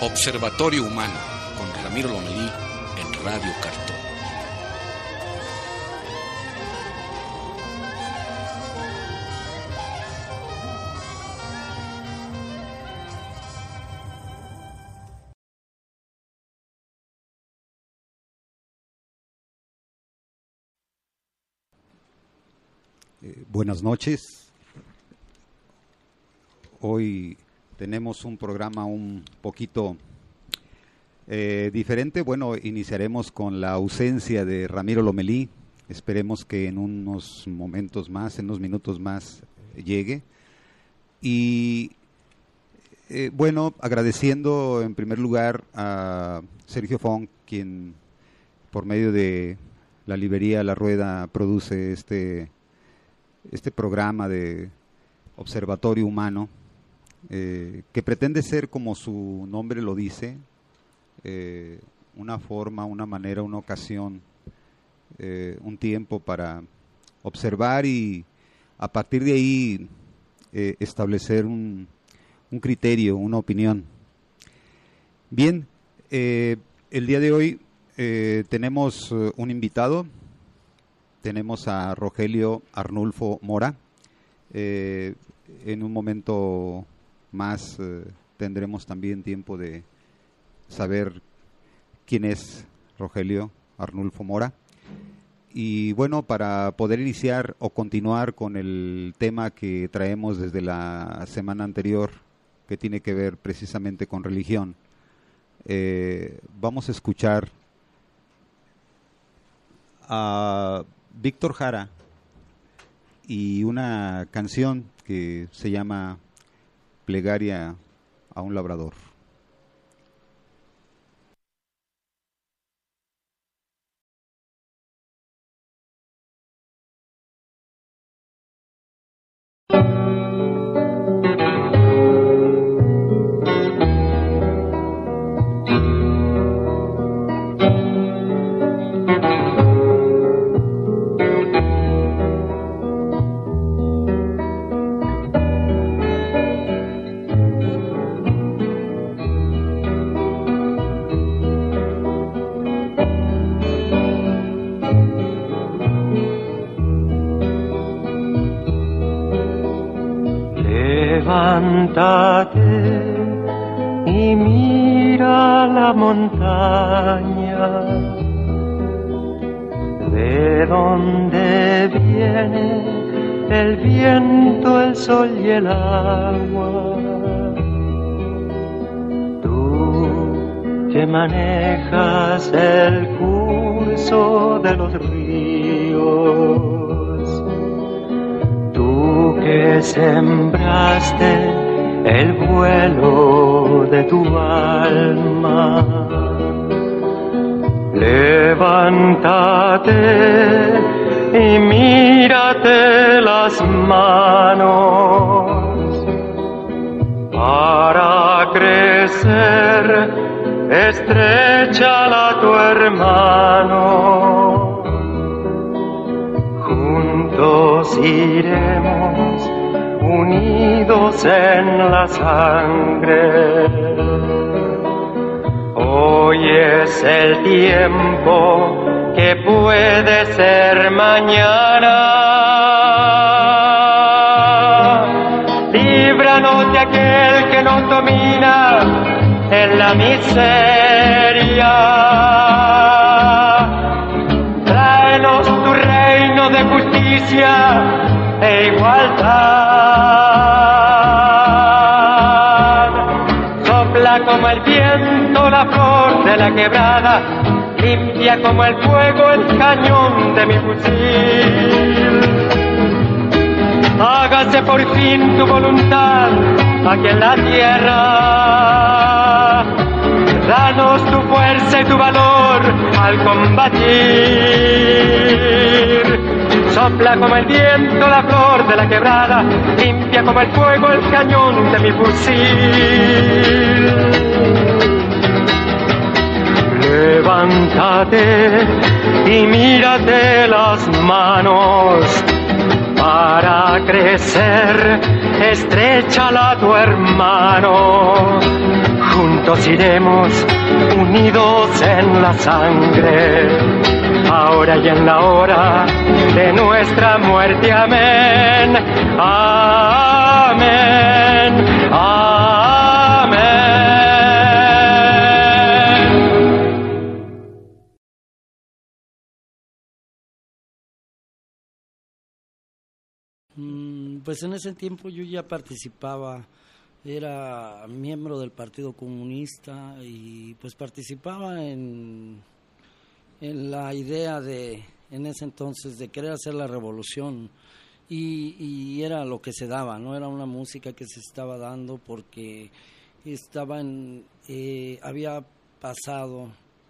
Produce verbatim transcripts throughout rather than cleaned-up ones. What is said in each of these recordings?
Observatorio Humano, con Ramiro Lomelí en Radio Cartón. Eh, buenas noches. Hoy tenemos un programa un poquito eh, diferente. Bueno, iniciaremos con la ausencia de Ramiro Lomelí. Esperemos que en unos momentos más, en unos minutos más, llegue. Y eh, bueno, agradeciendo en primer lugar a Sergio Fong, quien por medio de la librería La Rueda produce este, este programa de Observatorio Humano. Eh, que pretende ser, como su nombre lo dice, eh, una forma, una manera, una ocasión, eh, un tiempo para observar y a partir de ahí eh, establecer un, un criterio, una opinión. Bien, eh, el día de hoy eh, tenemos uh, un invitado, tenemos a Rogelio Arnulfo Mora. Eh, en un momento más eh, tendremos también tiempo de saber quién es Rogelio Arnulfo Mora. Y bueno, para poder iniciar o continuar con el tema que traemos desde la semana anterior, que tiene que ver precisamente con religión, eh, vamos a escuchar a Víctor Jara y una canción que se llama Plegaria a un labrador. Levántate y mira la montaña, de donde viene el viento, el sol y el agua. Tú que manejas el curso de los ríos, tú que sembraste el vuelo de tu alma, levántate y mírate las manos para crecer, estréchala a tu hermano. Juntos iremos unidos en la sangre. Hoy es el tiempo que puede ser mañana. Líbranos de aquel que nos domina en la miseria. Tráenos tu reino de justicia e igualdad. Sopla como el viento la flor de la quebrada, limpia como el fuego el cañón de mi fusil. Hágase por fin tu voluntad aquí en la tierra. Danos tu fuerza y tu valor al combatir. Sopla como el viento la flor de la quebrada, limpia como el fuego el cañón de mi fusil. Levántate y mírate las manos Para crecer, estréchala a tu hermano. Juntos iremos unidos en la sangre. Ahora y en la hora de nuestra muerte. Amén. Amén. Amén. Pues en ese tiempo yo ya participaba, era miembro del Partido Comunista y pues participaba en, en la idea de, en ese entonces, de querer hacer la revolución y, y era lo que se daba, no era una música que se estaba dando porque estaba en, eh, había pasado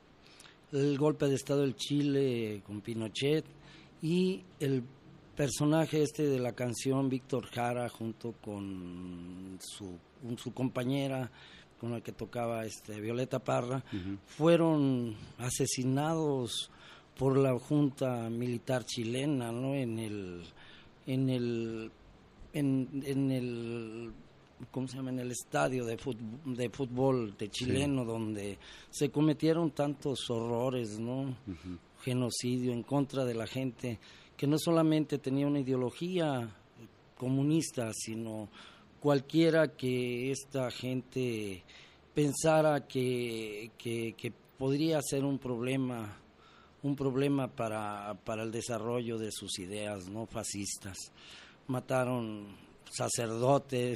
el golpe de Estado del Chile con Pinochet y el personaje este de la canción, Víctor Jara, junto con su, su compañera con la que tocaba este Violeta Parra, uh-huh. fueron asesinados por la junta militar chilena, ¿no? En el en el en, en el ¿cómo se llama? En el estadio de fútbol de, fútbol de chileno, sí. donde se cometieron tantos horrores, ¿no? Uh-huh. Genocidio en contra de la gente que no solamente tenía una ideología comunista, sino cualquiera que esta gente pensara que, que, que podría ser un problema, un problema para, para el desarrollo de sus ideas, no fascistas. Mataron sacerdotes,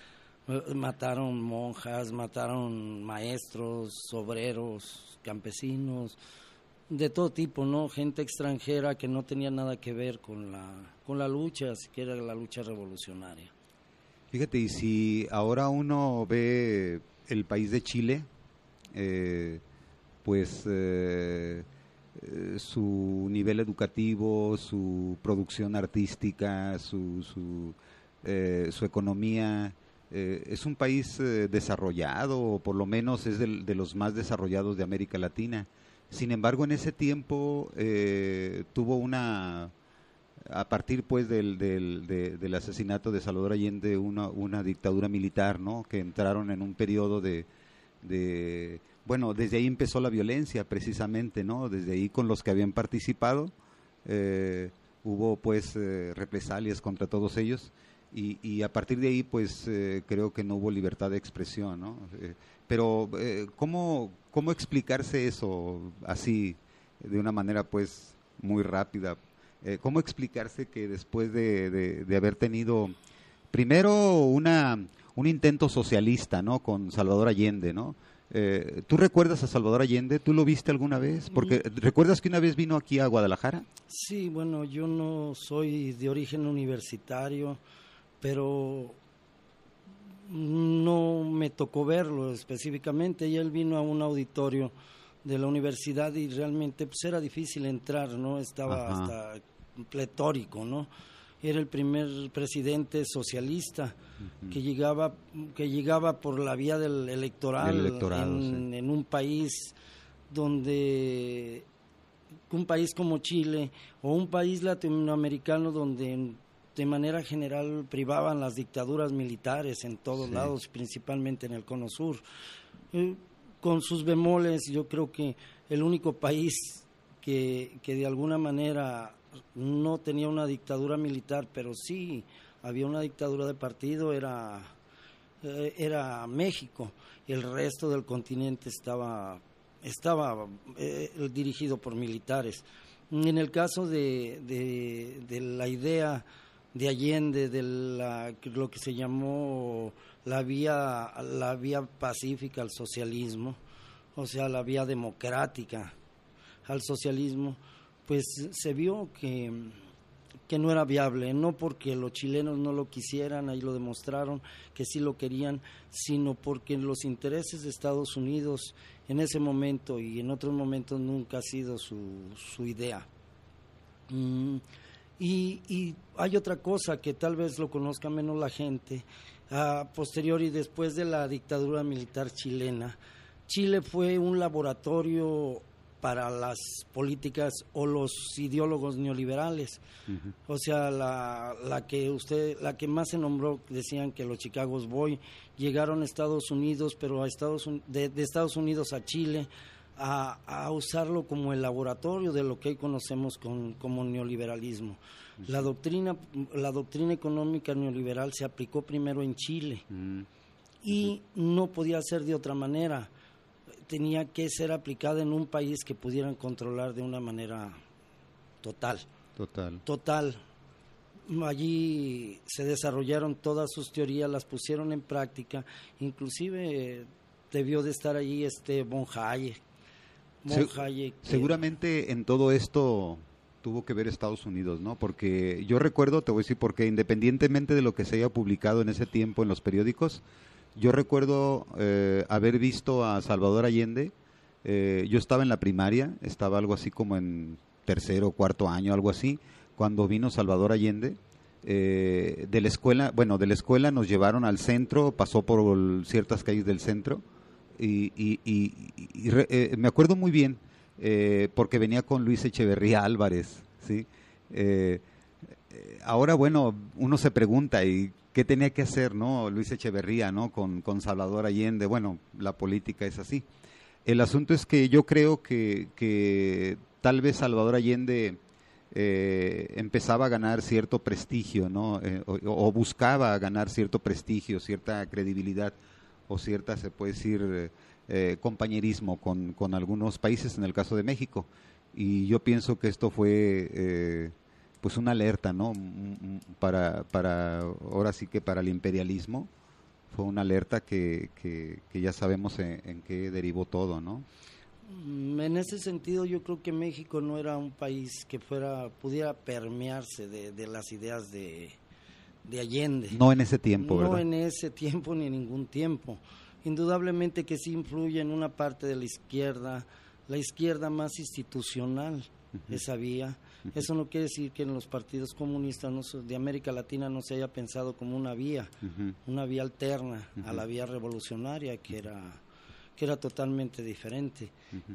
mataron monjas, mataron maestros, obreros, campesinos, de todo tipo, ¿no? Gente extranjera que no tenía nada que ver con la con la lucha, siquiera la lucha revolucionaria. Fíjate, y si ahora uno ve el país de Chile, eh, pues eh, eh, su nivel educativo, su producción artística, su su, eh, su economía, eh, es un país eh, desarrollado, o por lo menos es de, de los más desarrollados de América Latina. Sin embargo, en ese tiempo eh, tuvo una, a partir pues del, del, de, del asesinato de Salvador Allende, una, una dictadura militar, ¿no? Que entraron en un periodo de, de, bueno, desde ahí empezó la violencia precisamente, ¿no? Desde ahí con los que habían participado eh, hubo pues eh, represalias contra todos ellos y, y a partir de ahí pues eh, creo que no hubo libertad de expresión, ¿no? Eh, pero eh, ¿cómo, ¿cómo explicarse eso así, de una manera pues muy rápida? Eh, ¿Cómo explicarse que después de, de, de haber tenido primero una un intento socialista, ¿no? Con Salvador Allende, ¿no? Eh, ¿Tú recuerdas a Salvador Allende? ¿Tú lo viste alguna vez? Porque ¿recuerdas que una vez vino aquí a Guadalajara? Sí, bueno, yo no soy de origen universitario, pero no me tocó verlo específicamente, y él vino a un auditorio de la universidad y realmente pues era difícil entrar, ¿no? Estaba Ajá. hasta pletórico, ¿no? Era el primer presidente socialista uh-huh. que llegaba que llegaba por la vía del electoral, el electorado, en, sí. en un país donde un país como Chile o un país latinoamericano donde de manera general privaban las dictaduras militares en todos sí. lados, principalmente en el Cono Sur. Eh, con sus bemoles, yo creo que el único país que, que de alguna manera no tenía una dictadura militar, pero sí había una dictadura de partido, era, eh, era México. El resto del continente estaba, estaba eh, dirigido por militares. En el caso de, de, de la idea de Allende, de la, lo que se llamó la vía, la vía pacífica al socialismo, o sea, la vía democrática al socialismo, pues se vio que, que no era viable, no porque los chilenos no lo quisieran, ahí lo demostraron que sí lo querían, sino porque los intereses de Estados Unidos en ese momento y en otros momentos nunca ha sido su, su idea. Mm. Y, y hay otra cosa que tal vez lo conozca menos la gente, a posteriori, después de la dictadura militar chilena, Chile fue un laboratorio para las políticas o los ideólogos neoliberales. Uh-huh. O sea, la, la que usted, la que más se nombró, decían que los Chicago Boys llegaron a Estados Unidos, pero a Estados de, de Estados Unidos a Chile, a, a usarlo como el laboratorio de lo que hoy conocemos con, como neoliberalismo. Uh-huh. La doctrina, la doctrina económica neoliberal se aplicó primero en Chile uh-huh. y no podía ser de otra manera. Tenía que ser aplicada en un país que pudieran controlar de una manera total. Total. Total. Allí se desarrollaron todas sus teorías, las pusieron en práctica, inclusive debió de estar allí este von Hayek. Von Se, Hayek seguramente que, en todo esto tuvo que ver Estados Unidos, ¿no? Porque yo recuerdo, te voy a decir, porque independientemente de lo que se haya publicado en ese tiempo en los periódicos, yo recuerdo eh, haber visto a Salvador Allende, eh, yo estaba en la primaria, estaba algo así como en tercero o cuarto año, algo así, cuando vino Salvador Allende, eh, de la escuela, bueno, de la escuela nos llevaron al centro, pasó por el, ciertas calles del centro, y, y, y, y re, eh, me acuerdo muy bien, eh, porque venía con Luis Echeverría Álvarez, ¿sí? Eh, ahora, bueno, uno se pregunta, ¿y qué tenía que hacer, no, Luis Echeverría, no, con, con Salvador Allende? Bueno, la política es así. El asunto es que yo creo que, que tal vez Salvador Allende eh, empezaba a ganar cierto prestigio, ¿no? Eh, o, o buscaba ganar cierto prestigio, cierta credibilidad o cierta, se puede decir, eh, compañerismo con, con algunos países, en el caso de México. Y yo pienso que esto fue eh, pues una alerta, ¿no? Para, para, ahora sí que para el imperialismo, fue una alerta que, que, que ya sabemos en, en qué derivó todo, ¿no? En ese sentido, yo creo que México no era un país que fuera pudiera permearse de, de las ideas de, de Allende. No en ese tiempo, ¿verdad? No en ese tiempo ni en ningún tiempo. Indudablemente que sí influye en una parte de la izquierda, la izquierda más institucional, uh-huh. esa vía. Uh-huh. Eso no quiere decir que en los partidos comunistas no, de América Latina no se haya pensado como una vía, uh-huh. una vía alterna uh-huh. a la vía revolucionaria, que era que era totalmente diferente. Uh-huh.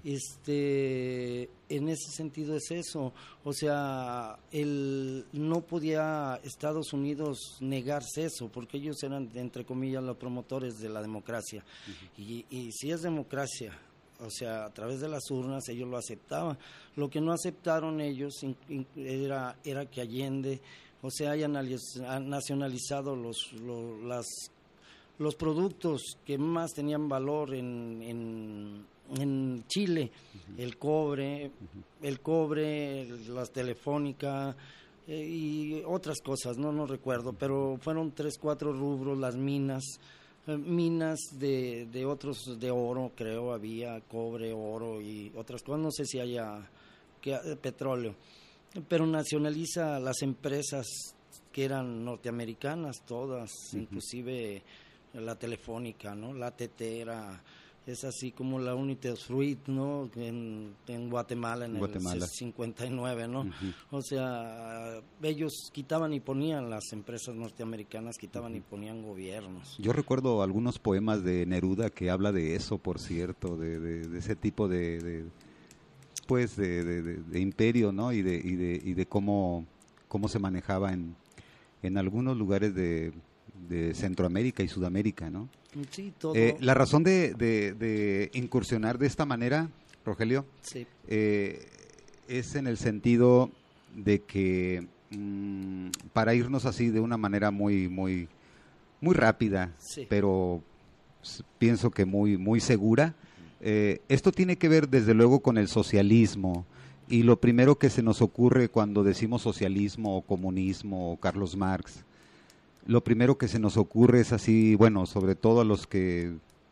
Este, en ese sentido es eso, o sea, el, no podía Estados Unidos negarse eso, porque ellos eran, entre comillas, los promotores de la democracia. Uh-huh. Y, y si es democracia, o sea, a través de las urnas ellos lo aceptaban. Lo que no aceptaron ellos in, in, era, era que Allende, o sea, hayan nacionalizado los, los, las los productos que más tenían valor en, en, en Chile, uh-huh. el cobre, uh-huh. el cobre, las telefónicas eh, y otras cosas, no no recuerdo, pero fueron tres, cuatro rubros, las minas, eh, minas de, de otros, de oro, creo, había cobre, oro y otras cosas, no sé si haya que, eh, petróleo, pero nacionaliza las empresas que eran norteamericanas, todas, uh-huh. inclusive la telefónica, ¿no? La T T era, es así como la United Fruit, ¿no? En, en Guatemala en Guatemala. El cincuenta y nueve, ¿no? Uh-huh. O sea, ellos quitaban y ponían, las empresas norteamericanas quitaban uh-huh. y ponían gobiernos. Yo recuerdo algunos poemas de Neruda que habla de eso, por cierto, de, de, de ese tipo de, de pues, de, de, de, de imperio, ¿no? Y de, y de, y de cómo, cómo se manejaba en, en algunos lugares de de Centroamérica y Sudamérica, ¿no? Sí, todo. Eh, la razón de, de, de incursionar de esta manera, Rogelio, sí. eh, es en el sentido de que mmm, para irnos así de una manera muy muy muy rápida, sí. pero pienso que muy muy segura, eh, esto tiene que ver desde luego con el socialismo. Y lo primero que se nos ocurre cuando decimos socialismo o comunismo o Carlos Marx, lo primero que se nos ocurre es así, bueno, sobre todo a los que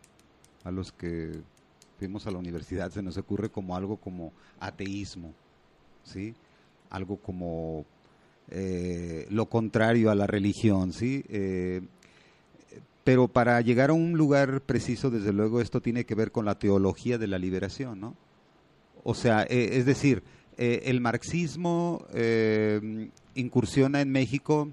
a los que fuimos a la universidad, se nos ocurre como algo como ateísmo, ¿sí? Algo como eh, lo contrario a la religión, ¿sí? Eh, pero para llegar a un lugar preciso, desde luego, esto tiene que ver con la teología de la liberación, ¿no? O sea, eh, es decir, eh, el marxismo eh, incursiona en México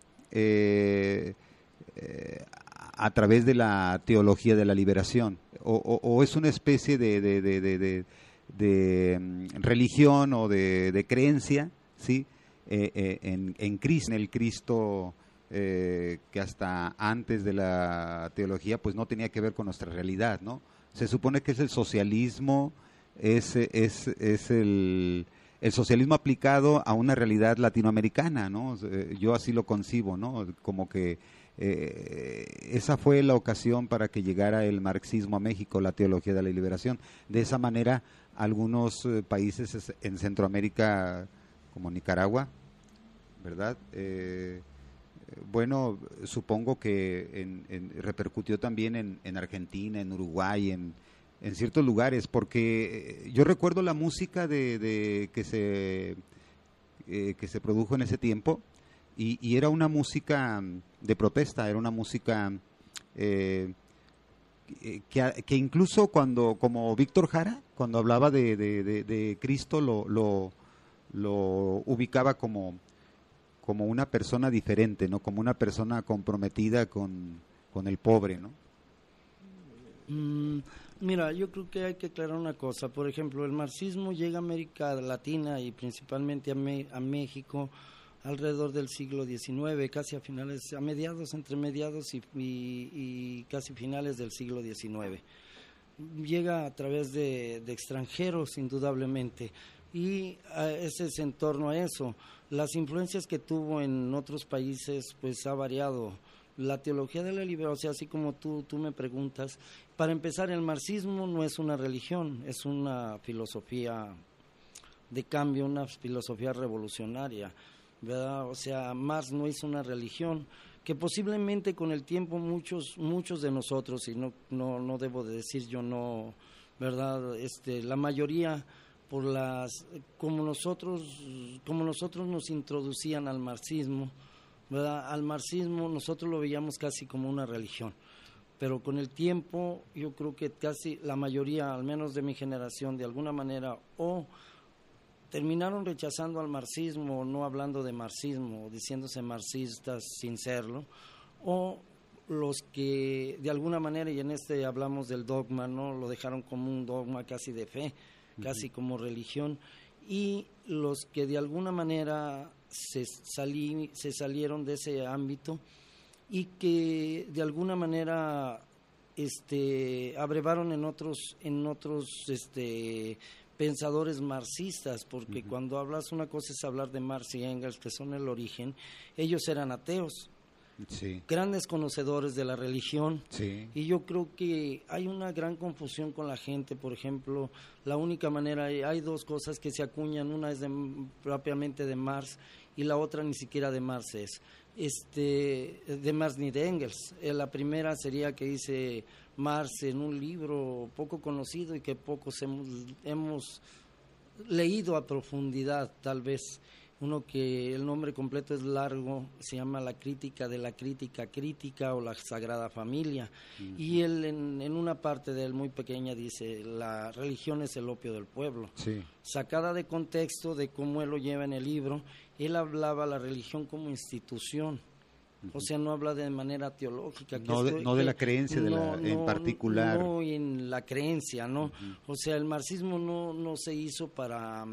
Eh, eh, a través de la teología de la liberación, o, o, o es una especie de, de, de, de, de, de mm, religión o de, de creencia, ¿sí? Eh, eh, en, en Cristo, en el Cristo eh, que hasta antes de la teología pues no tenía que ver con nuestra realidad, ¿no? Se supone que es el socialismo, es, es, es el, el socialismo aplicado a una realidad latinoamericana, ¿no? Yo así lo concibo, ¿no? Como que eh, esa fue la ocasión para que llegara el marxismo a México, la teología de la liberación. De esa manera, algunos eh, países en Centroamérica, como Nicaragua, ¿verdad? Eh, bueno, supongo que en, en, repercutió también en, en Argentina, en Uruguay, en, en ciertos lugares, porque yo recuerdo la música de, de que se eh, que se produjo en ese tiempo y, y era una música de protesta, era una música eh, que, que incluso cuando, como Víctor Jara, cuando hablaba de, de, de, de Cristo, lo, lo, lo ubicaba como, como una persona diferente, ¿no? Como una persona comprometida con, con el pobre, ¿no? Mm, mira, yo creo que hay que aclarar una cosa. Por ejemplo, el marxismo llega a América Latina y principalmente a, Me- a México alrededor del siglo diecinueve, casi a finales, a mediados, entre mediados y, y, y casi finales del siglo diecinueve. Llega a través de, de extranjeros, indudablemente, y a ese es en torno a eso. Las influencias que tuvo en otros países, pues ha variado. La teología de la liberación, o sea, así como tú, tú me preguntas, para empezar, el marxismo no es una religión, es una filosofía de cambio, una filosofía revolucionaria, ¿verdad? O sea, Marx no hizo una religión, que posiblemente con el tiempo muchos muchos de nosotros, y no no no debo de decir yo no, ¿verdad? Este, la mayoría por las como nosotros como nosotros nos introducían al marxismo, ¿verdad? Al marxismo nosotros lo veíamos casi como una religión, pero con el tiempo yo creo que casi la mayoría, al menos de mi generación, de alguna manera, o terminaron rechazando al marxismo, no hablando de marxismo, diciéndose marxistas sin serlo, o los que de alguna manera, y en este hablamos del dogma, ¿no? Lo dejaron como un dogma casi de fe, uh-huh. casi como religión, y los que de alguna manera se, salí, se salieron de ese ámbito y que de alguna manera este, abrevaron en otros, en otros este, pensadores marxistas, porque uh-huh. cuando hablas, una cosa es hablar de Marx y Engels, que son el origen, ellos eran ateos, sí. grandes conocedores de la religión, sí. y yo creo que hay una gran confusión con la gente. Por ejemplo, la única manera, hay dos cosas que se acuñan, una es de, propiamente de Marx, y la otra ni siquiera de Marx es, este, de Marx ni de Engels. La primera sería que dice Marx en un libro poco conocido y que pocos hemos, hemos leído a profundidad, tal vez, uno que el nombre completo es largo, se llama La crítica de la crítica crítica o La Sagrada Familia, uh-huh. y él en, en una parte de él muy pequeña dice, la religión es el opio del pueblo, sí. sacada de contexto de cómo él lo lleva en el libro. Él hablaba la religión como institución, uh-huh. o sea, no habla de manera teológica. Que no, de, esto, no que, de la creencia de no, la, no, en particular. No en la creencia, ¿no? Uh-huh. O sea, el marxismo no, no se hizo para,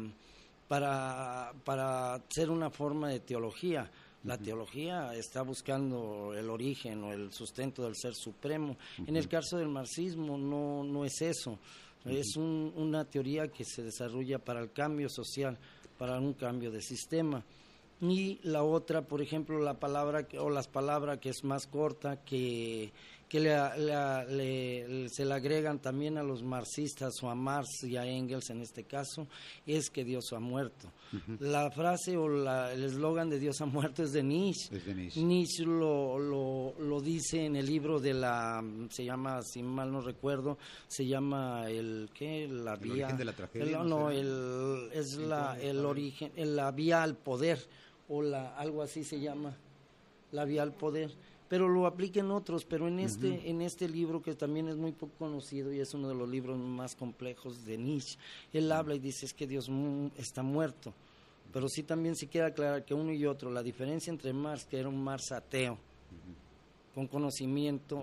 para, para ser una forma de teología. La uh-huh. teología está buscando el origen o el sustento del ser supremo. Uh-huh. En el caso del marxismo no, no es eso. Uh-huh. Es un, una teoría que se desarrolla para el cambio social, para un cambio de sistema. Y la otra, por ejemplo, la palabra o las palabras que es más corta, que, que le, le, le, se le agregan también a los marxistas o a Marx y a Engels en este caso, es que Dios ha muerto. Uh-huh. La frase o la, el eslogan de Dios ha muerto es de Nietzsche. Es de Nietzsche. Nietzsche lo, lo, lo dice en el libro de la, se llama, si mal no recuerdo, se llama el, ¿qué? La el vía. origen de la tragedia. El, no, el, es la, el origen, la vía al poder. O la, algo así se llama, la vía al poder, pero lo aplica en otros, pero en este, uh-huh. en este libro que también es muy poco conocido y es uno de los libros más complejos de Nietzsche, él uh-huh. habla y dice es que Dios mu- está muerto, pero sí también se quiere aclarar que uno y otro, la diferencia entre Marx, que era un Marx ateo, uh-huh. con conocimiento, uh-huh.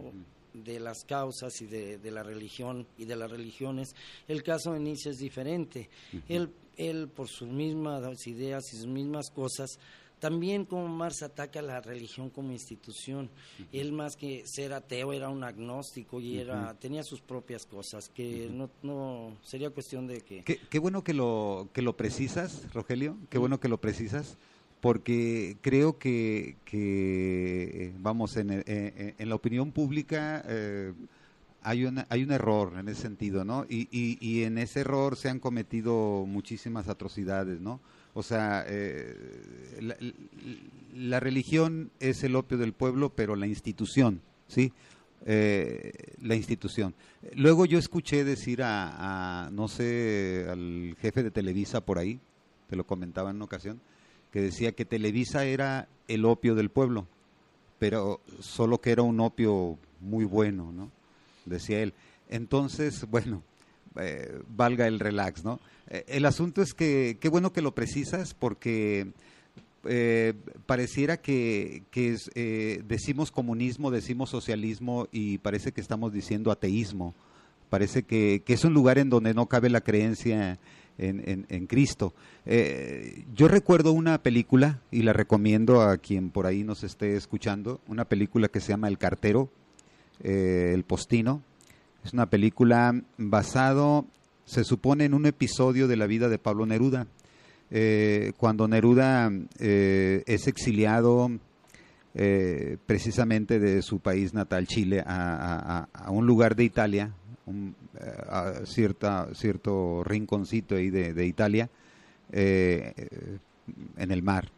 de las causas y de, de la religión y de las religiones. El caso de Nietzsche es diferente. Uh-huh. Él, él, por sus mismas ideas y sus mismas cosas, también como Marx ataca la religión como institución. Uh-huh. Él, más que ser ateo, era un agnóstico y era uh-huh. tenía sus propias cosas, que uh-huh. no, no sería cuestión de que... Qué, qué bueno que lo, que lo precisas, Rogelio, qué uh-huh. bueno que lo precisas, porque creo que, que vamos, en, en, en la opinión pública eh, hay, una, hay un error en ese sentido, ¿no? Y, y, y en ese error se han cometido muchísimas atrocidades, ¿no? O sea, eh, la, la religión es el opio del pueblo, pero la institución, ¿sí? Eh, la institución. Luego yo escuché decir a, a, no sé, al jefe de Televisa por ahí, te lo comentaba en una ocasión, que decía que Televisa era el opio del pueblo, pero solo que era un opio muy bueno, ¿no? Decía él. Entonces, bueno, eh, valga el relax, ¿no? Eh, el asunto es que, qué bueno que lo precisas, porque eh, pareciera que, que es, eh, decimos comunismo, decimos socialismo y parece que estamos diciendo ateísmo. Parece que, que es un lugar en donde no cabe la creencia En, en, en Cristo. Eh, yo recuerdo una película, y la recomiendo a quien por ahí nos esté escuchando, una película que se llama El Cartero, eh, El Postino. Es una película basado, se supone, en un episodio de la vida de Pablo Neruda. Eh, cuando Neruda eh, es exiliado eh, precisamente de su país natal, Chile, a, a, a un lugar de Italia, Un, a cierta, cierto rinconcito ahí de, de Italia, eh, en el mar,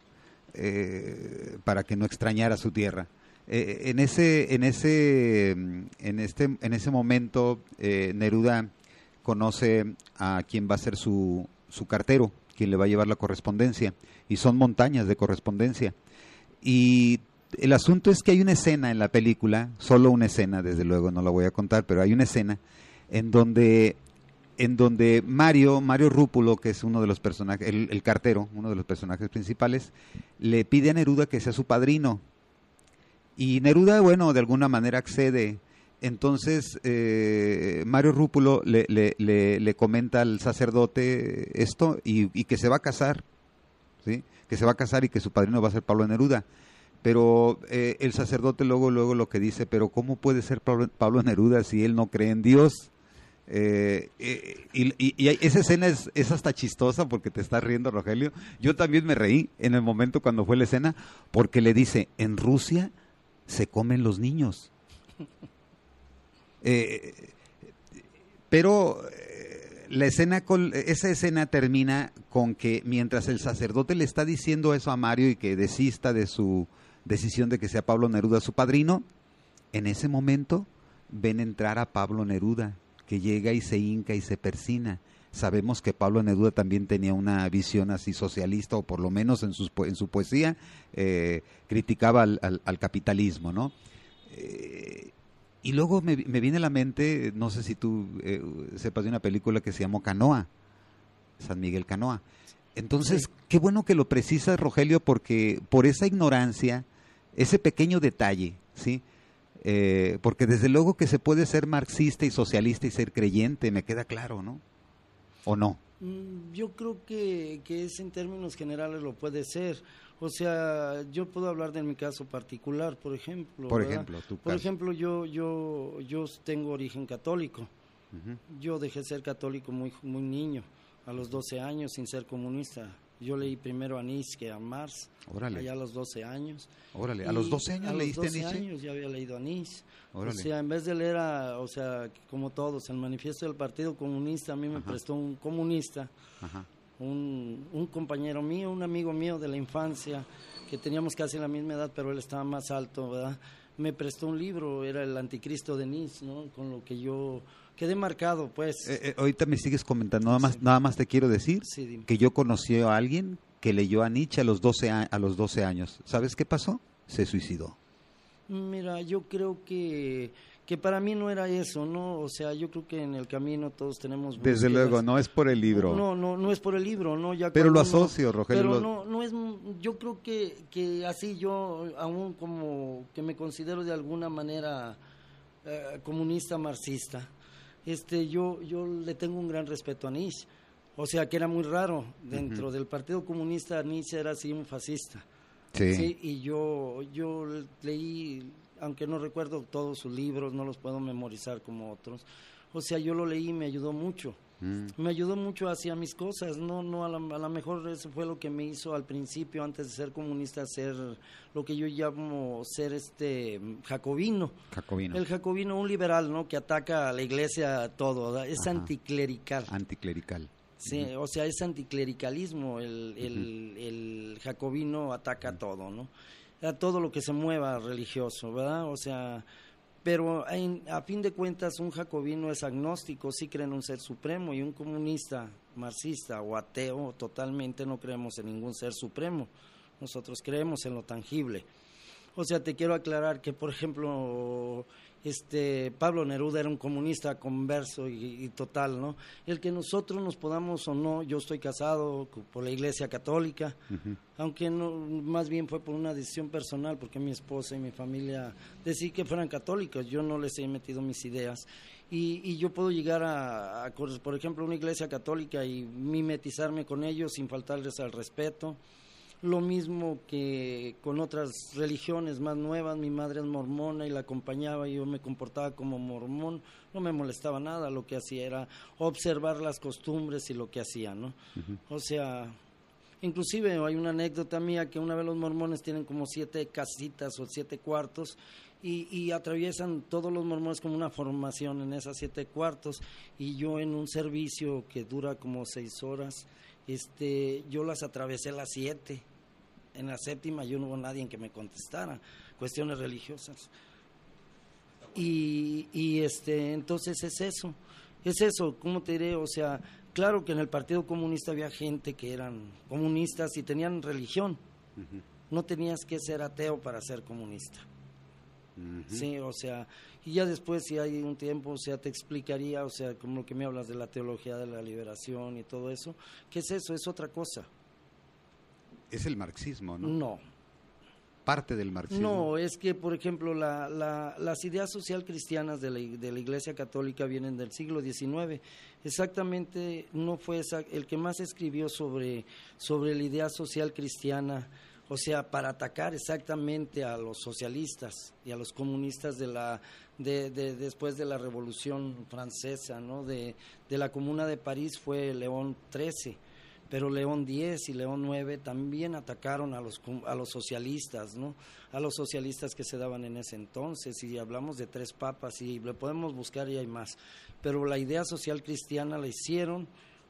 eh, para que no extrañara su tierra. Eh, en ese, en ese, en este, en ese momento, eh, Neruda conoce a quien va a ser su, su cartero, quien le va a llevar la correspondencia, y son montañas de correspondencia. Y el asunto es que hay una escena en la película, solo una escena, desde luego no la voy a contar, pero hay una escena en donde en donde Mario, Mario Rúpulo, que es uno de los personajes, el, el cartero, uno de los personajes principales, le pide a Neruda que sea su padrino. Y Neruda, bueno, de alguna manera accede. Entonces, eh, Mario Rúpulo le, le, le, le comenta al sacerdote esto y, y que se va a casar, ¿sí? Que se va a casar y que su padrino va a ser Pablo Neruda. Pero eh, el sacerdote luego luego lo que dice, pero ¿cómo puede ser Pablo, Pablo Neruda si él no cree en Dios? Eh, eh, y, y, y esa escena es, es hasta chistosa porque te estás riendo, Rogelio. Yo también me reí en el momento cuando fue la escena, porque le dice, en Rusia se comen los niños. Eh, pero eh, la escena con, esa escena termina con que mientras el sacerdote le está diciendo eso a Mario y que desista de su decisión de que sea Pablo Neruda su padrino, en ese momento ven entrar a Pablo Neruda, que llega y se hinca y se persina. Sabemos que Pablo Neruda también tenía una visión así socialista, o por lo menos en, sus, en su poesía eh, criticaba al, al, al capitalismo, ¿no? Eh, y luego me, me viene a la mente, no sé si tú eh, sepas de una película que se llamó Canoa, San Miguel Canoa. Entonces, sí. Qué bueno que lo precisas, Rogelio, porque por esa ignorancia, ese pequeño detalle, ¿sí? Eh, porque desde luego que se puede ser marxista y socialista y ser creyente, me queda claro, ¿no? ¿O no? Yo creo que, que es en términos generales lo puede ser. O sea, yo puedo hablar de mi caso particular, por ejemplo. Por ¿verdad? ejemplo, tu Por caso. ejemplo, yo yo yo tengo origen católico. Uh-huh. Yo dejé de ser católico muy muy niño, a los doce años, sin ser comunista. Yo leí primero a Nietzsche que a Marx, Órale. allá a los doce años. Órale, ¿a los doce años a leíste los doce Nietzsche? años ya había leído a Nietzsche. Órale. O sea, en vez de leer, a, o sea, como todos, el manifiesto del Partido Comunista, a mí me Ajá. prestó un comunista, Ajá. Un, un compañero mío, un amigo mío de la infancia, que teníamos casi la misma edad, pero él estaba más alto, ¿verdad? Me prestó un libro, era el Anticristo de Nietzsche, ¿no? Con lo que yo quedé marcado, pues. Eh, eh, ahorita me sigues comentando, nada más, sí. nada más te quiero decir sí, que yo conocí a alguien que leyó a Nietzsche a los doce a, a los doce años. ¿Sabes qué pasó? Se suicidó. Mira, yo creo que que para mí no era eso, ¿no? O sea, yo creo que en el camino todos tenemos búsquedas. Desde luego, no es por el libro. No, no, no es por el libro, ¿no? Ya pero lo uno, asocio, Rogelio. Pero lo... no, no es, yo creo que, que así yo, aún como que me considero de alguna manera uh, comunista marxista, este, yo, yo le tengo un gran respeto a Nietzsche. O sea, que era muy raro. Dentro uh-huh. del Partido Comunista, Nietzsche era así un fascista. Sí. ¿Sí? Y yo, yo leí, aunque no recuerdo todos sus libros, no los puedo memorizar como otros. O sea, yo lo leí y me ayudó mucho. Mm. Me ayudó mucho hacia mis cosas. No, no, a lo a la mejor eso fue lo que me hizo al principio, antes de ser comunista, ser lo que yo llamo ser este jacobino. Jacobino. El jacobino, un liberal, ¿no? Que ataca a la iglesia todo, ¿verdad? Es Ajá. anticlerical. Anticlerical. Sí, uh-huh. o sea, es anticlericalismo, el, el, uh-huh. el jacobino ataca uh-huh. todo, ¿no? A todo lo que se mueva religioso, ¿verdad? O sea, pero en, a fin de cuentas un jacobino es agnóstico, sí cree en un ser supremo, y un comunista, marxista o ateo totalmente no creemos en ningún ser supremo, nosotros creemos en lo tangible. O sea, te quiero aclarar que, por ejemplo, este Pablo Neruda era un comunista converso y, y total, ¿no? El que nosotros nos podamos o no, yo estoy casado por la Iglesia Católica, uh-huh. aunque no, más bien fue por una decisión personal, porque mi esposa y mi familia decidí que fueran católicos, yo no les he metido mis ideas. Y, y yo puedo llegar a, a, por ejemplo, a una iglesia católica y mimetizarme con ellos sin faltarles al respeto. Lo mismo que con otras religiones más nuevas, mi madre es mormona y la acompañaba y yo me comportaba como mormón, no me molestaba nada, lo que hacía era observar las costumbres y lo que hacían, ¿no? Uh-huh. O sea, inclusive hay una anécdota mía que una vez los mormones tienen como siete casitas o siete cuartos y, y atraviesan todos los mormones como una formación en esas siete cuartos, y yo en un servicio que dura como seis horas, este, yo las atravesé las siete. En la séptima yo no hubo nadie en que me contestara, cuestiones religiosas. Y, y este, entonces es eso, es eso, ¿cómo te diré? O sea, claro que en el Partido Comunista había gente que eran comunistas y tenían religión. Uh-huh. No tenías que ser ateo para ser comunista. Uh-huh. Sí, o sea, y ya después, si hay un tiempo, o sea, te explicaría, o sea, como lo que me hablas de la teología de la liberación y todo eso. ¿Qué es eso? Es otra cosa. Es el marxismo, ¿no? No. Parte del marxismo. No, es que, por ejemplo, la, la, las ideas social cristianas de la, de la Iglesia Católica vienen del siglo diecinueve. Exactamente, no fue esa, el que más escribió sobre, sobre la idea social cristiana, o sea, para atacar exactamente a los socialistas y a los comunistas de la de, de después de la Revolución Francesa, ¿no? De, de la Comuna de París fue León trece. Pero León diez y León nueve también atacaron a los a los socialistas, ¿no? A los socialistas que se daban en ese entonces, y hablamos de tres papas y le podemos buscar y hay más. Pero la idea social cristiana la hicieron,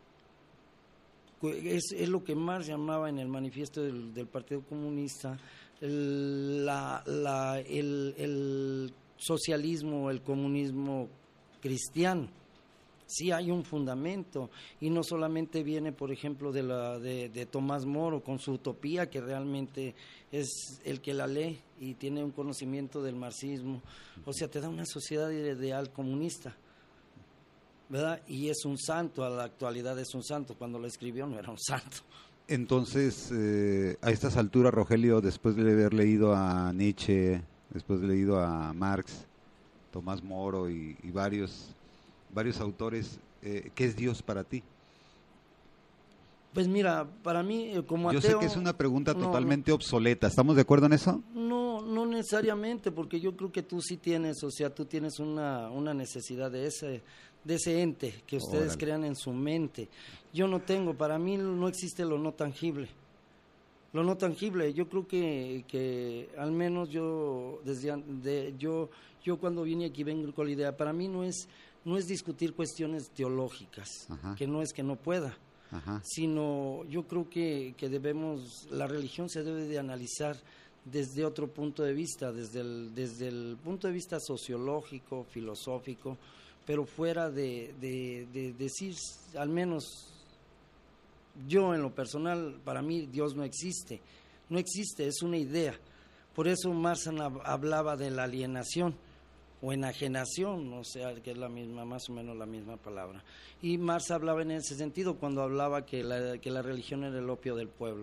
es, es lo que Marx llamaba en el manifiesto del, del Partido Comunista, el, la, la, el, el socialismo, el comunismo cristiano. Sí hay un fundamento, y no solamente viene, por ejemplo, de la de, de Tomás Moro con su utopía, que realmente es el que la lee y tiene un conocimiento del marxismo. O sea, te da una sociedad ideal comunista, ¿verdad? Y es un santo, a la actualidad es un santo, cuando lo escribió no era un santo. Entonces, eh, a estas alturas, Rogelio, después de haber leído a Nietzsche, después de haber leído a Marx, Tomás Moro y, y varios... varios autores, eh, ¿qué es Dios para ti? Pues mira, para mí como ateo... Yo sé que es una pregunta no, totalmente no, obsoleta, ¿estamos de acuerdo en eso? No, no necesariamente, porque yo creo que tú sí tienes, o sea, tú tienes una, una necesidad de ese, de ese ente que ustedes Órale. crean en su mente. Yo no tengo, para mí no existe lo no tangible. Lo no tangible, yo creo que, que al menos yo, desde de, yo, yo cuando vine aquí vengo con la idea, para mí no es... no es discutir cuestiones teológicas, Ajá. que no es que no pueda, Ajá. sino yo creo que, que debemos, la religión se debe de analizar desde otro punto de vista, desde el, desde el punto de vista sociológico, filosófico, pero fuera de, de, de decir, al menos yo en lo personal, para mí Dios no existe, no existe, es una idea. Por eso Marx hablaba de la alienación o enajenación, o sea, que es la misma, más o menos la misma palabra. Y Marx hablaba en ese sentido cuando hablaba que la, que la religión era el opio del pueblo.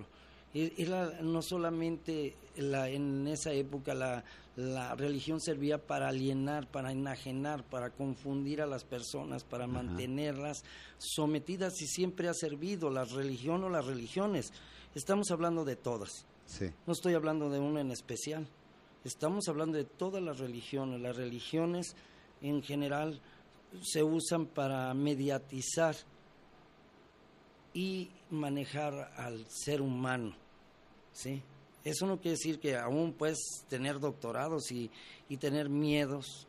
Era no solamente la, en esa época la, la religión servía para alienar, para enajenar, para confundir a las personas, para Ajá. mantenerlas sometidas, y siempre ha servido la religión o las religiones. Estamos hablando de todas, sí. No estoy hablando de una en especial, estamos hablando de todas las religiones. Las religiones en general se usan para mediatizar y manejar al ser humano, ¿sí? Eso no quiere decir que aún puedes tener doctorados y, y tener miedos,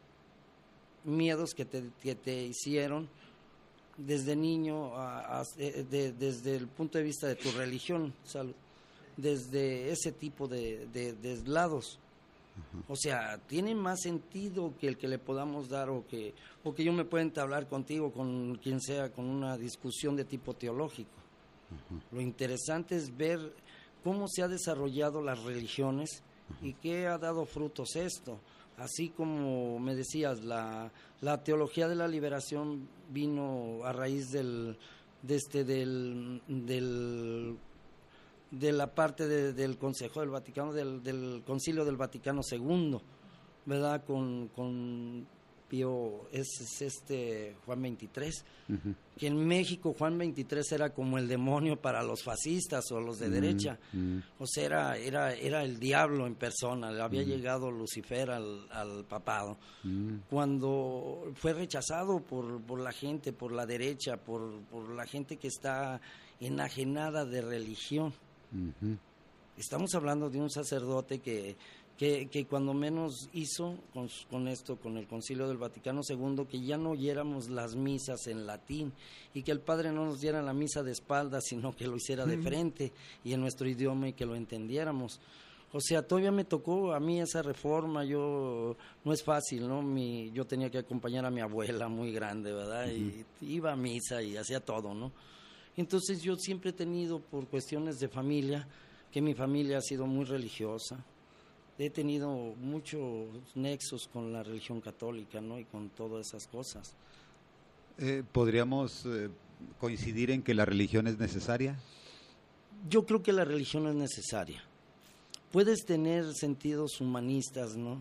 miedos que te, que te hicieron desde niño, a, a, de, desde el punto de vista de tu religión, salud, desde ese tipo de, de, de lados. O sea, tiene más sentido que el que le podamos dar o que, o que yo me pueda entablar contigo, con quien sea, con una discusión de tipo teológico. Uh-huh. Lo interesante es ver cómo se ha desarrollado las religiones uh-huh. y qué ha dado frutos esto. Así como me decías, la, la teología de la liberación vino a raíz del, de este, del, del de la parte de, del Consejo del Vaticano, del, del Concilio del Vaticano segundo, ¿verdad? Con, con Pío, es, es este Juan veintitrés, uh-huh. que en México Juan veintitrés era como el demonio para los fascistas o los de uh-huh. derecha, uh-huh. o sea, era, era, era el diablo en persona, le había uh-huh. llegado Lucifer al, al papado, uh-huh. cuando fue rechazado por, por la gente, por la derecha, por, por la gente que está enajenada de religión. Uh-huh. Estamos hablando de un sacerdote que, que, que cuando menos hizo con, con esto, con el Concilio del Vaticano segundo, que ya no oyéramos las misas en latín y que el Padre no nos diera la misa de espaldas, sino que lo hiciera de frente y en nuestro idioma y que lo entendiéramos. O sea, todavía me tocó a mí esa reforma. Yo no es fácil, ¿no? Mi, yo tenía que acompañar a mi abuela muy grande, ¿verdad? Uh-huh. Y iba a misa y hacía todo, ¿no? Entonces yo siempre he tenido, por cuestiones de familia, que mi familia ha sido muy religiosa, he tenido muchos nexos con la religión católica, ¿no? Y con todas esas cosas. Eh, ¿Podríamos eh, coincidir en que la religión es necesaria? Yo creo que la religión es necesaria. Puedes tener sentidos humanistas, ¿no?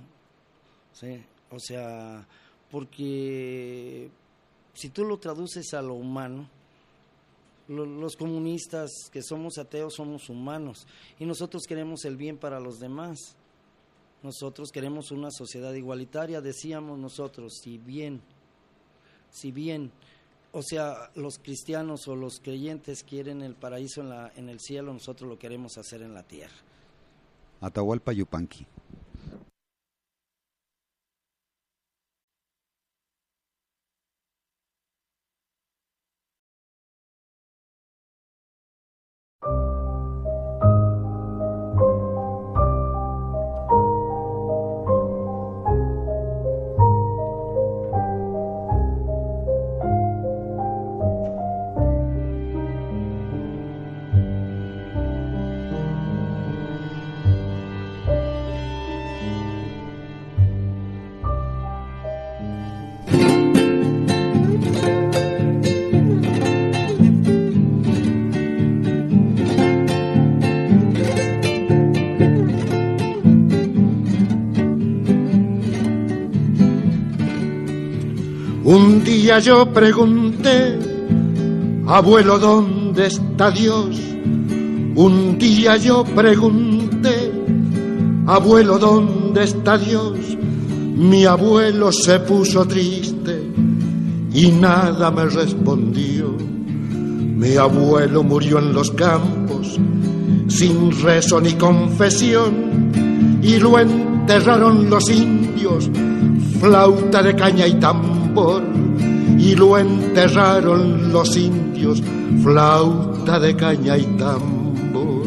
Sí, o sea, porque si tú lo traduces a lo humano, los comunistas que somos ateos somos humanos y nosotros queremos el bien para los demás. Nosotros queremos una sociedad igualitaria, decíamos nosotros, si bien, si bien, o sea, los cristianos o los creyentes quieren el paraíso en, la, en el cielo, nosotros lo queremos hacer en la tierra. Atahualpa Yupanqui. Un día yo pregunté, abuelo, ¿dónde está Dios? Un día yo pregunté, abuelo, ¿dónde está Dios? Mi abuelo se puso triste y nada me respondió. Mi abuelo murió en los campos, sin rezo ni confesión, y lo enterraron los indios, flauta de caña y tambor, y lo enterraron los indios, flauta de caña y tambor.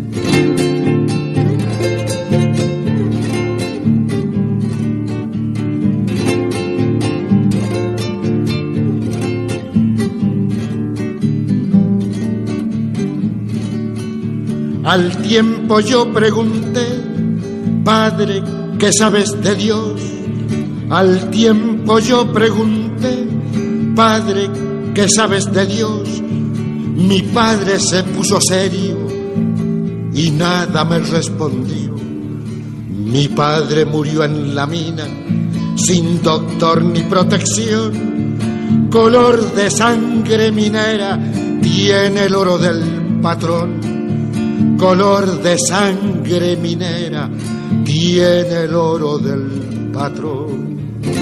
Al tiempo yo pregunté, Padre, ¿qué sabes de Dios? Al tiempo yo pregunté, Padre, ¿qué sabes de Dios? Mi padre se puso serio y nada me respondió. Mi padre murió en la mina, sin doctor ni protección. Color de sangre minera tiene el oro del patrón. Color de sangre minera tiene el oro del patrón.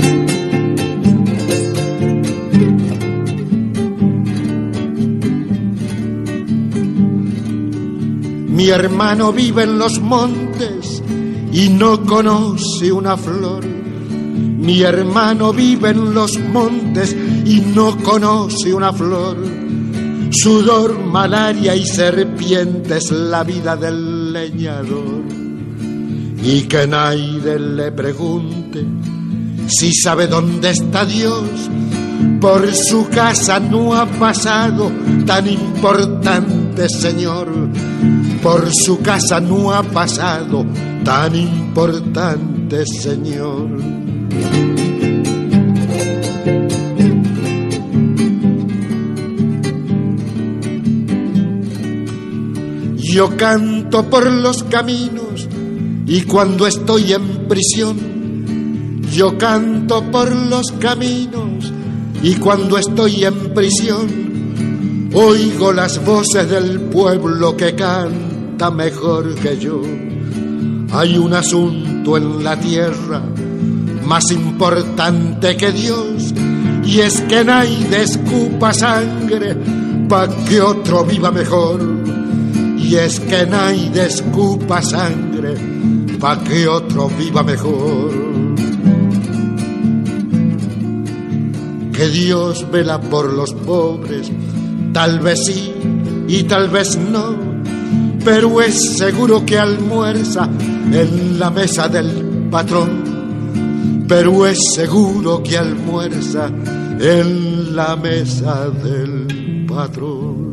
Mi hermano vive en los montes y no conoce una flor. Mi hermano vive en los montes y no conoce una flor. Sudor, malaria y serpientes, la vida del leñador. Y que nadie le pregunte si sabe dónde está Dios. Por su casa no ha pasado tan importante señor. Por su casa no ha pasado tan importante señor. Yo canto por los caminos y cuando estoy en prisión. Yo canto por los caminos y cuando estoy en prisión oigo las voces del pueblo que canta mejor que yo. Hay un asunto en la tierra más importante que Dios, y es que nadie escupa sangre pa' que otro viva mejor. Y es que nadie escupa sangre pa' que otro viva mejor. Que Dios vela por los pobres, tal vez sí y tal vez no, pero es seguro que almuerza en la mesa del patrón. Pero es seguro que almuerza en la mesa del patrón.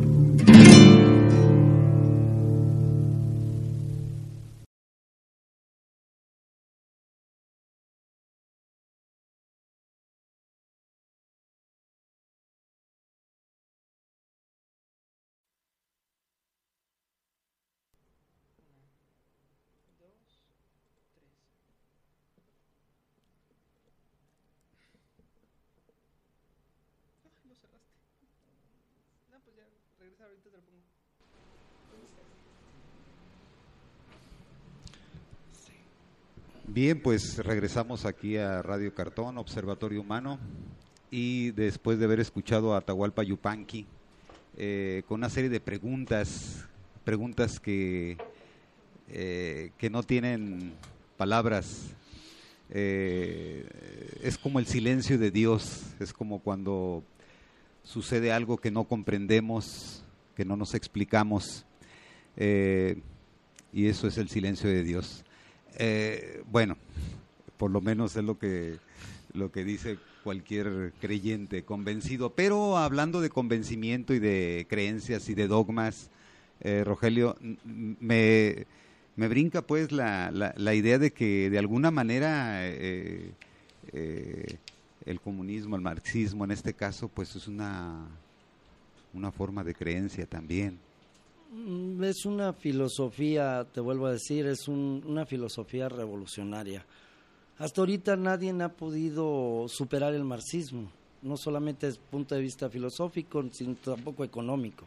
Bien, pues regresamos aquí a Radio Cartón, Observatorio Humano, y después de haber escuchado a Atahualpa Yupanqui, eh, con una serie de preguntas, preguntas que, eh, que no tienen palabras, eh, es como el silencio de Dios, es como cuando sucede algo que no comprendemos, que no nos explicamos, eh, y eso es el silencio de Dios. Eh, bueno, por lo menos es lo que, lo que dice cualquier creyente convencido. Pero hablando de convencimiento y de creencias y de dogmas, eh, Rogelio, me, me brinca pues la, la, la idea de que de alguna manera eh, eh, el comunismo, el marxismo en este caso, pues es una, una forma de creencia también. Es una filosofía, te vuelvo a decir, es un, una filosofía revolucionaria. Hasta ahorita nadie ha podido superar el marxismo, no solamente desde el punto de vista filosófico, sino tampoco económico.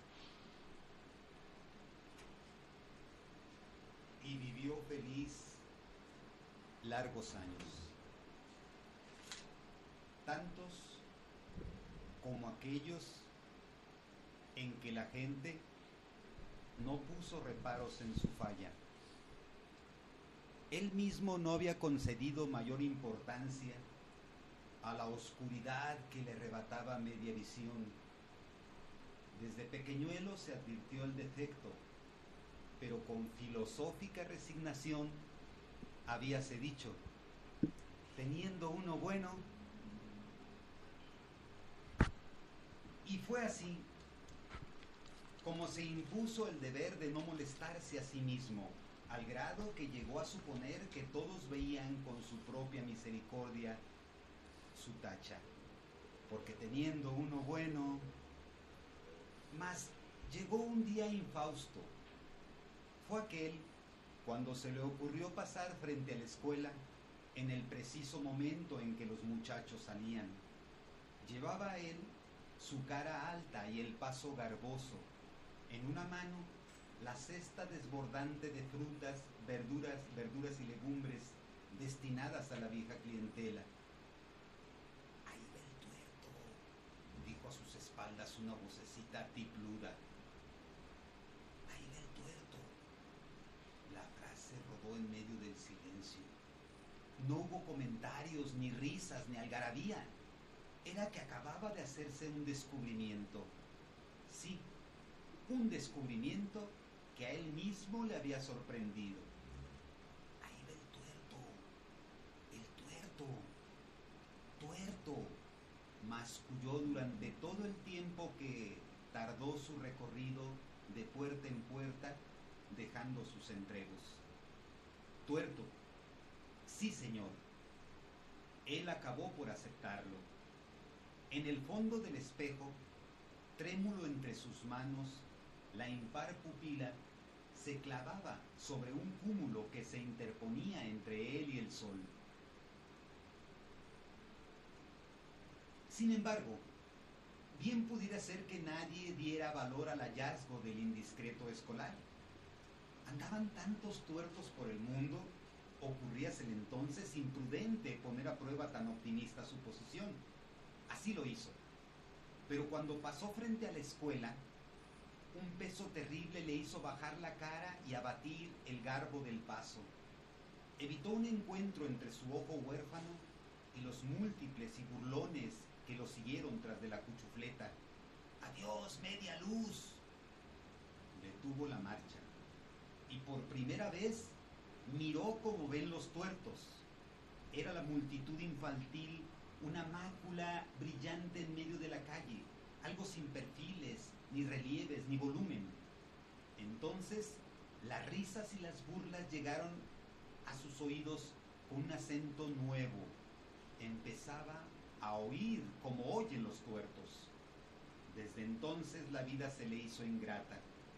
Y vivió feliz largos años, tantos como aquellos en que la gente no puso reparos en su falla. Él mismo no había concedido mayor importancia a la oscuridad que le arrebataba media visión. Desde pequeñuelo se advirtió el defecto, pero con filosófica resignación habíase dicho: teniendo uno bueno. Y fue así como se impuso el deber de no molestarse a sí mismo, al grado que llegó a suponer que todos veían con su propia misericordia su tacha, porque teniendo uno bueno. Mas llegó un día infausto, fue aquel cuando se le ocurrió pasar frente a la escuela en el preciso momento en que los muchachos salían. Llevaba él su cara alta y el paso garboso. En una mano, la cesta desbordante de frutas, verduras, verduras y legumbres destinadas a la vieja clientela. Ahí va el tuerto, dijo a sus espaldas una vocecita tipluda. Ahí va el tuerto. La frase rodó en medio del silencio. No hubo comentarios, ni risas, ni algarabía. Era que acababa de hacerse un descubrimiento. Sí, un descubrimiento que a él mismo le había sorprendido. Ahí va el tuerto, el tuerto, tuerto, masculló durante todo el tiempo que tardó su recorrido de puerta en puerta, dejando sus entregos. Tuerto, sí señor. Él acabó por aceptarlo. En el fondo del espejo, trémulo entre sus manos, la impar pupila se clavaba sobre un cúmulo que se interponía entre él y el sol. Sin embargo, bien pudiera ser que nadie diera valor al hallazgo del indiscreto escolar. Andaban tantos tuertos por el mundo, ocurríase el entonces imprudente poner a prueba tan optimista suposición. Así lo hizo. Pero cuando pasó frente a la escuela, un peso terrible le hizo bajar la cara y abatir el garbo del paso. Evitó un encuentro entre su ojo huérfano y los múltiples y burlones que lo siguieron tras de la cuchufleta. ¡Adiós, media luz! Detuvo la marcha y por primera vez miró como ven los tuertos. Era la multitud infantil, una mácula brillante en medio de la calle, algo sin perfiles, ni relieves, ni volumen. Entonces, las risas y las burlas llegaron a sus oídos con un acento nuevo. Empezaba a oír como oyen los tuertos. Desde entonces la vida se le hizo ingrata.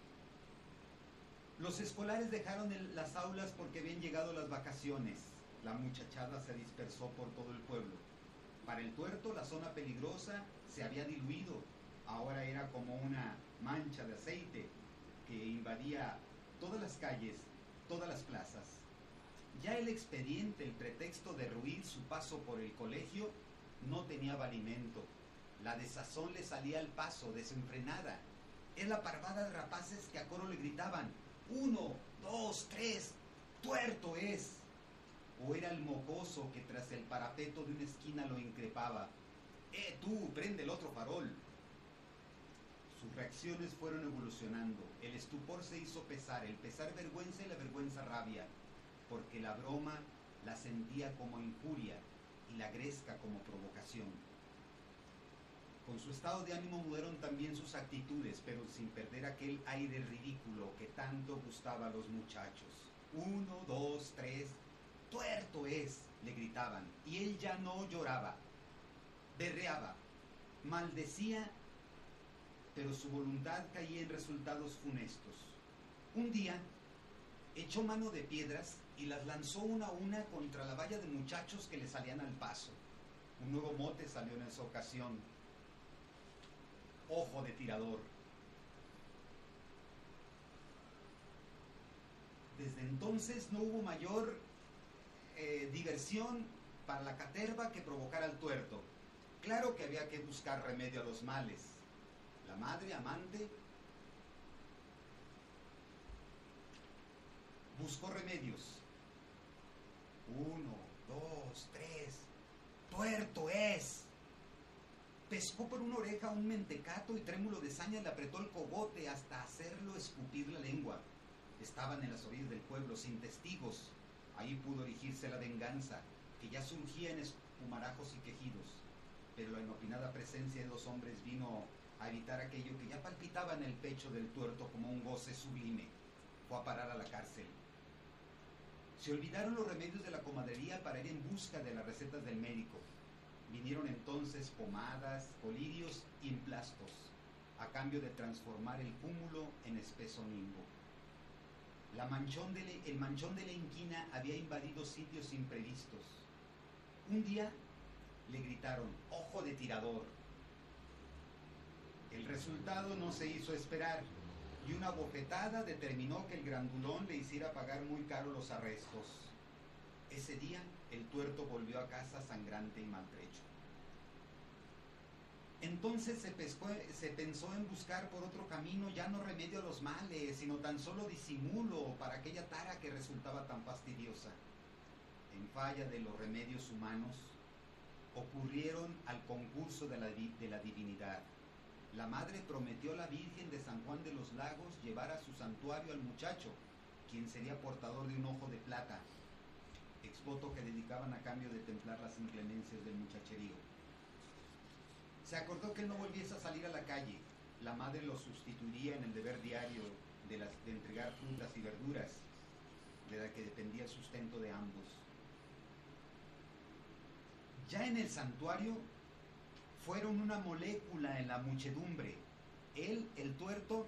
Los escolares dejaron el, las aulas porque habían llegado las vacaciones. La muchachada se dispersó por todo el pueblo. Para el tuerto la zona peligrosa se había diluido. Ahora era como una mancha de aceite que invadía todas las calles, todas las plazas. Ya el expediente, el pretexto de ruir su paso por el colegio, no tenía valimento. La desazón le salía al paso, desenfrenada. Era la parvada de rapaces que a coro le gritaban: uno, dos, tres, tuerto es. O era el mocoso que tras el parapeto de una esquina lo increpaba: ¡eh, tú, prende el otro farol! Sus reacciones fueron evolucionando. El estupor se hizo pesar, el pesar vergüenza y la vergüenza rabia, porque la broma la sentía como injuria y la gresca como provocación. Con su estado de ánimo mudaron también sus actitudes, pero sin perder aquel aire ridículo que tanto gustaba a los muchachos. Uno, dos, tres, tuerto es, le gritaban, y él ya no lloraba, berreaba, maldecía, pero su voluntad caía en resultados funestos. Un día echó mano de piedras y las lanzó una a una contra la valla de muchachos que le salían al paso. Un nuevo mote salió en esa ocasión: ojo de tirador. Desde entonces no hubo mayor eh, diversión para la caterva que provocar al tuerto. Claro que había que buscar remedio a los males. La madre amante buscó remedios. Uno, dos, tres, tuerto es. Pescó por una oreja un mentecato y trémulo de saña le apretó el cogote hasta hacerlo escupir la lengua. Estaban en las orillas del pueblo, sin testigos. Ahí pudo erigirse la venganza, que ya surgía en espumarajos y quejidos. Pero la inopinada presencia de dos hombres vino a evitar aquello que ya palpitaba en el pecho del tuerto como un goce sublime. Fue a parar a la cárcel. Se olvidaron los remedios de la comadrería para ir en busca de las recetas del médico. Vinieron entonces pomadas, colirios y emplastos, a cambio de transformar el cúmulo en espeso nimbo. La manchón de la, el manchón de la inquina había invadido sitios imprevistos. Un día le gritaron, ¡ojo de tirador! El resultado no se hizo esperar, y una bofetada determinó que el grandulón le hiciera pagar muy caro los arrestos. Ese día, el tuerto volvió a casa sangrante y maltrecho. Entonces se, pescó, se pensó en buscar por otro camino ya no remedio a los males, sino tan solo disimulo para aquella tara que resultaba tan fastidiosa. En falla de los remedios humanos, ocurrieron al concurso de la, de la divinidad. La madre prometió a la Virgen de San Juan de los Lagos llevar a su santuario al muchacho, quien sería portador de un ojo de plata, exvoto que dedicaban a cambio de templar las inclemencias del muchacherío. Se acordó que él no volviese a salir a la calle. La madre lo sustituiría en el deber diario de, las, de entregar frutas y verduras, de la que dependía el sustento de ambos. Ya en el santuario fueron una molécula en la muchedumbre. Él, el tuerto,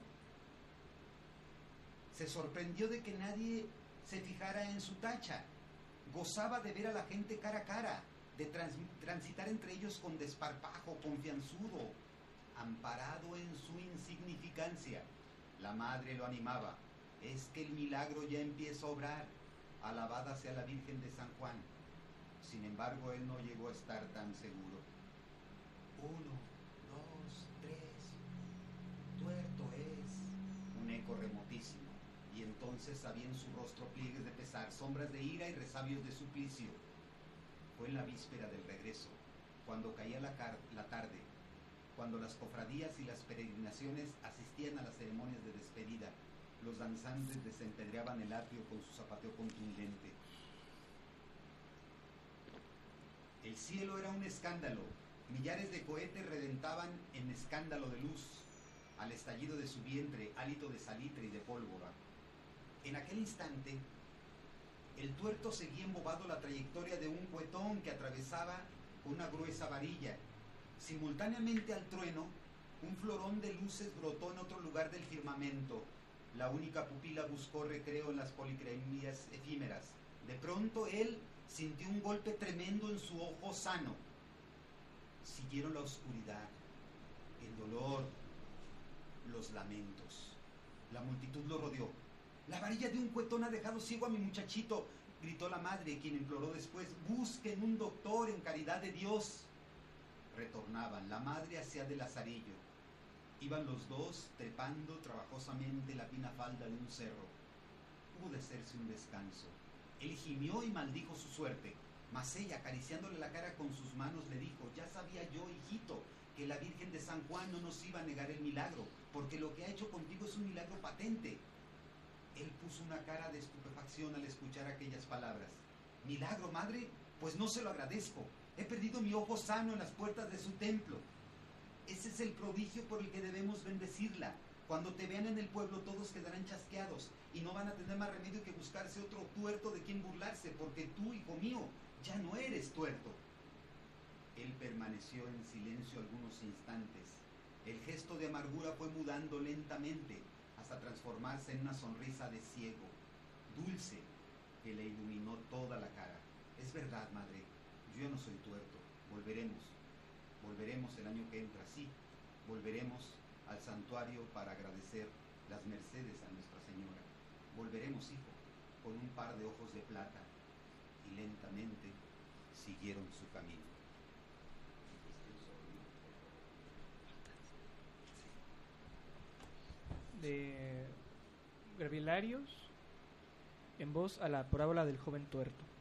se sorprendió de que nadie se fijara en su tacha. Gozaba de ver a la gente cara a cara, de trans, transitar entre ellos con desparpajo, confianzudo, amparado en su insignificancia. La madre lo animaba. Es que el milagro ya empieza a obrar. Alabada sea la Virgen de San Juan. Sin embargo, él no llegó a estar tan seguro. Uno, dos, tres. Tuerto es. Un eco remotísimo. Y entonces había en su rostro pliegues de pesar, sombras de ira y resabios de suplicio. Fue en la víspera del regreso, cuando caía la, la tarde, cuando las cofradías y las peregrinaciones asistían a las ceremonias de despedida. Los danzantes desempedreaban el atrio con su zapateo contundente. El cielo era un escándalo. Millares de cohetes reventaban en escándalo de luz. Al estallido de su vientre, hálito de salitre y de pólvora. En aquel instante, el tuerto seguía embobado la trayectoria de un cuetón que atravesaba una gruesa varilla. Simultáneamente al trueno, un florón de luces brotó en otro lugar del firmamento. La única pupila buscó recreo en las policromías efímeras. De pronto él sintió un golpe tremendo en su ojo sano. Siguieron la oscuridad, el dolor, los lamentos. La multitud lo rodeó. La varilla de un cuetón ha dejado ciego a mi muchachito, gritó la madre, quien imploró después, busquen un doctor en caridad de Dios. Retornaban, la madre hacía de lazarillo. Iban los dos trepando trabajosamente la fina falda de un cerro. Hubo de hacerse un descanso. Él gimió y maldijo su suerte, mas ella, acariciándole la cara con sus manos, le dijo, ya sabía yo, hijito, que la Virgen de San Juan no nos iba a negar el milagro, porque lo que ha hecho contigo es un milagro patente. Él puso una cara de estupefacción al escuchar aquellas palabras. ¿Milagro, madre? Pues no se lo agradezco. He perdido mi ojo sano en las puertas de su templo. Ese es el prodigio por el que debemos bendecirla. Cuando te vean en el pueblo todos quedarán chasqueados y no van a tener más remedio que buscarse otro tuerto de quien burlarse, porque tú, hijo mío, ya no eres tuerto. Él permaneció en silencio algunos instantes. El gesto de amargura fue mudando lentamente hasta transformarse en una sonrisa de ciego, dulce, que le iluminó toda la cara. Es verdad, madre, yo ya no soy tuerto. Volveremos, volveremos el año que entra, sí, volveremos al santuario para agradecer las mercedes a Nuestra Señora. Volveremos, hijo, con un par de ojos de plata. Y lentamente siguieron su camino. De Gravilarios en voz a la parábola del joven tuerto.